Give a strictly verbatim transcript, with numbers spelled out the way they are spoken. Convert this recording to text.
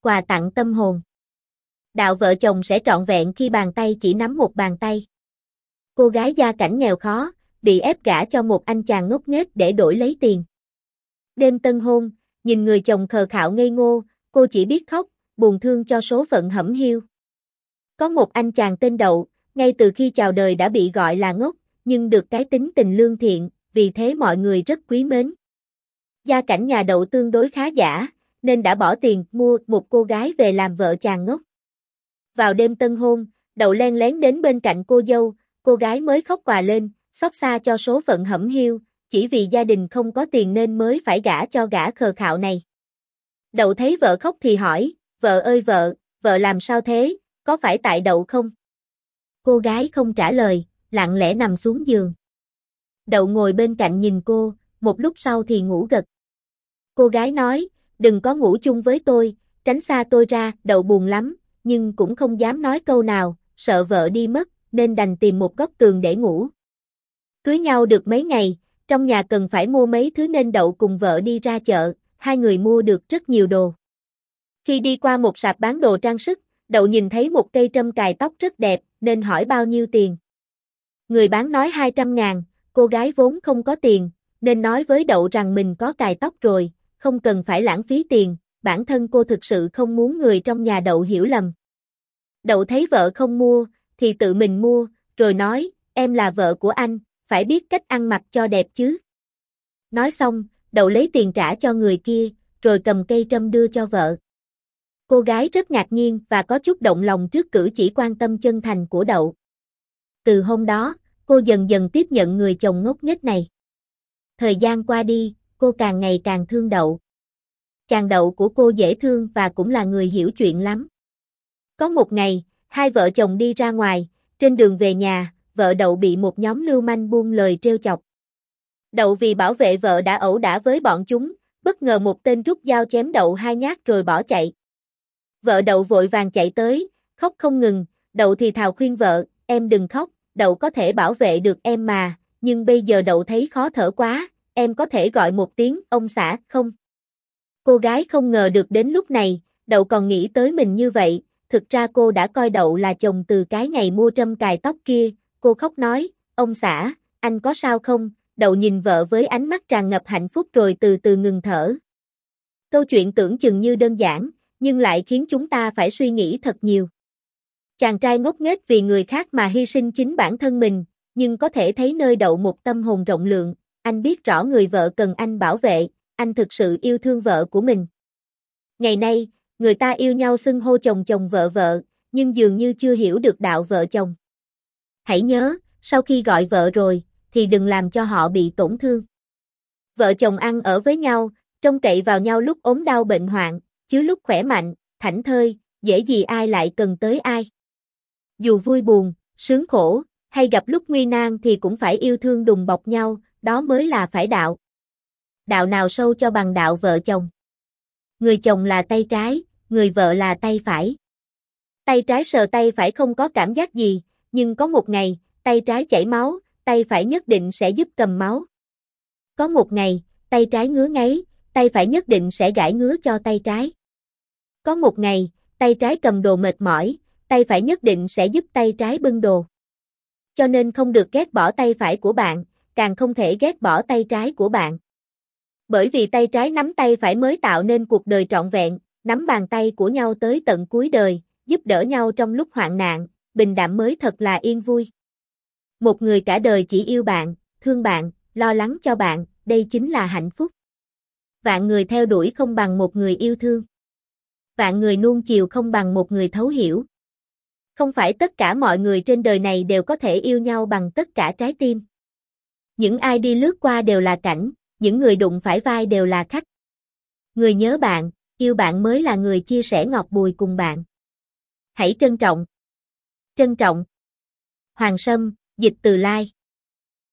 quà tặng tâm hồn. Đạo vợ chồng sẽ trọn vẹn khi bàn tay chỉ nắm một bàn tay. Cô gái gia cảnh nghèo khó, bị ép gả cho một anh chàng ngốc nghếch để đổi lấy tiền. Đêm tân hôn, nhìn người chồng khờ khạo ngây ngô, cô chỉ biết khóc, buồn thương cho số phận hẩm hiu. Có một anh chàng tên Đậu, ngay từ khi chào đời đã bị gọi là ngốc, nhưng được cái tính tình lương thiện, vì thế mọi người rất quý mến. Gia cảnh nhà Đậu tương đối khá giả, nên đã bỏ tiền mua một cô gái về làm vợ chàng ngốc. Vào đêm tân hôn, Đậu len lén đến bên cạnh cô dâu, cô gái mới khóc òa lên, xót xa cho số phận hẩm hiu, chỉ vì gia đình không có tiền nên mới phải gả cho gã khờ khạo này. Đậu thấy vợ khóc thì hỏi, vợ ơi vợ, vợ làm sao thế, có phải tại Đậu không? Cô gái không trả lời, lặng lẽ nằm xuống giường. Đậu ngồi bên cạnh nhìn cô, một lúc sau thì ngủ gật. Cô gái nói, đừng có ngủ chung với tôi, tránh xa tôi ra. Đậu buồn lắm, nhưng cũng không dám nói câu nào, sợ vợ đi mất, nên đành tìm một góc tường để ngủ. Cưới nhau được mấy ngày, trong nhà cần phải mua mấy thứ nên Đậu cùng vợ đi ra chợ, hai người mua được rất nhiều đồ. Khi đi qua một sạp bán đồ trang sức, Đậu nhìn thấy một cây trâm cài tóc rất đẹp, nên hỏi bao nhiêu tiền. Người bán nói hai trăm ngàn, cô gái vốn không có tiền, nên nói với Đậu rằng mình có cài tóc rồi, không cần phải lãng phí tiền, bản thân cô thực sự không muốn người trong nhà Đậu hiểu lầm. Đậu thấy vợ không mua, thì tự mình mua, rồi nói, em là vợ của anh, phải biết cách ăn mặc cho đẹp chứ. Nói xong, Đậu lấy tiền trả cho người kia, rồi cầm cây trâm đưa cho vợ. Cô gái rất ngạc nhiên và có chút động lòng trước cử chỉ quan tâm chân thành của Đậu. Từ hôm đó, cô dần dần tiếp nhận người chồng ngốc nghếch này. Thời gian qua đi, cô càng ngày càng thương Đậu. Chàng Đậu của cô dễ thương và cũng là người hiểu chuyện lắm. Có một ngày, hai vợ chồng đi ra ngoài, trên đường về nhà, vợ Đậu bị một nhóm lưu manh buông lời trêu chọc. Đậu vì bảo vệ vợ đã ẩu đả với bọn chúng, bất ngờ một tên rút dao chém Đậu hai nhát rồi bỏ chạy. Vợ Đậu vội vàng chạy tới, khóc không ngừng, Đậu thì thào khuyên vợ, em đừng khóc, Đậu có thể bảo vệ được em mà, nhưng bây giờ Đậu thấy khó thở quá, em có thể gọi một tiếng ông xã không? Cô gái không ngờ được đến lúc này, Đậu còn nghĩ tới mình như vậy, thực ra cô đã coi Đậu là chồng từ cái ngày mua trâm cài tóc kia, cô khóc nói, ông xã, anh có sao không? Đậu nhìn vợ với ánh mắt tràn ngập hạnh phúc rồi từ từ ngừng thở. Câu chuyện tưởng chừng như đơn giản, nhưng lại khiến chúng ta phải suy nghĩ thật nhiều. Chàng trai ngốc nghếch vì người khác mà hy sinh chính bản thân mình, nhưng có thể thấy nơi Đậu một tâm hồn rộng lượng, anh biết rõ người vợ cần anh bảo vệ, anh thực sự yêu thương vợ của mình. Ngày nay, người ta yêu nhau xưng hô chồng chồng vợ vợ, nhưng dường như chưa hiểu được đạo vợ chồng. Hãy nhớ, sau khi gọi vợ rồi, thì đừng làm cho họ bị tổn thương. Vợ chồng ăn ở với nhau, trông cậy vào nhau lúc ốm đau bệnh hoạn, chứ lúc khỏe mạnh, thảnh thơi, dễ gì ai lại cần tới ai. Dù vui buồn, sướng khổ, hay gặp lúc nguy nan thì cũng phải yêu thương đùm bọc nhau, đó mới là phải đạo. Đạo nào sâu cho bằng đạo vợ chồng. Người chồng là tay trái, người vợ là tay phải. Tay trái sờ tay phải không có cảm giác gì, nhưng có một ngày, tay trái chảy máu, tay phải nhất định sẽ giúp cầm máu. Có một ngày, tay trái ngứa ngáy, tay phải nhất định sẽ gãi ngứa cho tay trái. Có một ngày, tay trái cầm đồ mệt mỏi, tay phải nhất định sẽ giúp tay trái bưng đồ. Cho nên không được ghét bỏ tay phải của bạn, càng không thể ghét bỏ tay trái của bạn. Bởi vì tay trái nắm tay phải mới tạo nên cuộc đời trọn vẹn, nắm bàn tay của nhau tới tận cuối đời, giúp đỡ nhau trong lúc hoạn nạn, bình đạm mới thật là yên vui. Một người cả đời chỉ yêu bạn, thương bạn, lo lắng cho bạn, đây chính là hạnh phúc. Vạn người theo đuổi không bằng một người yêu thương. Vạn người nuông chiều không bằng một người thấu hiểu. Không phải tất cả mọi người trên đời này đều có thể yêu nhau bằng tất cả trái tim. Những ai đi lướt qua đều là cảnh, những người đụng phải vai đều là khách. Người nhớ bạn, yêu bạn mới là người chia sẻ ngọt bùi cùng bạn. Hãy trân trọng. Trân trọng. Hoàng Sâm, dịch từ Lai.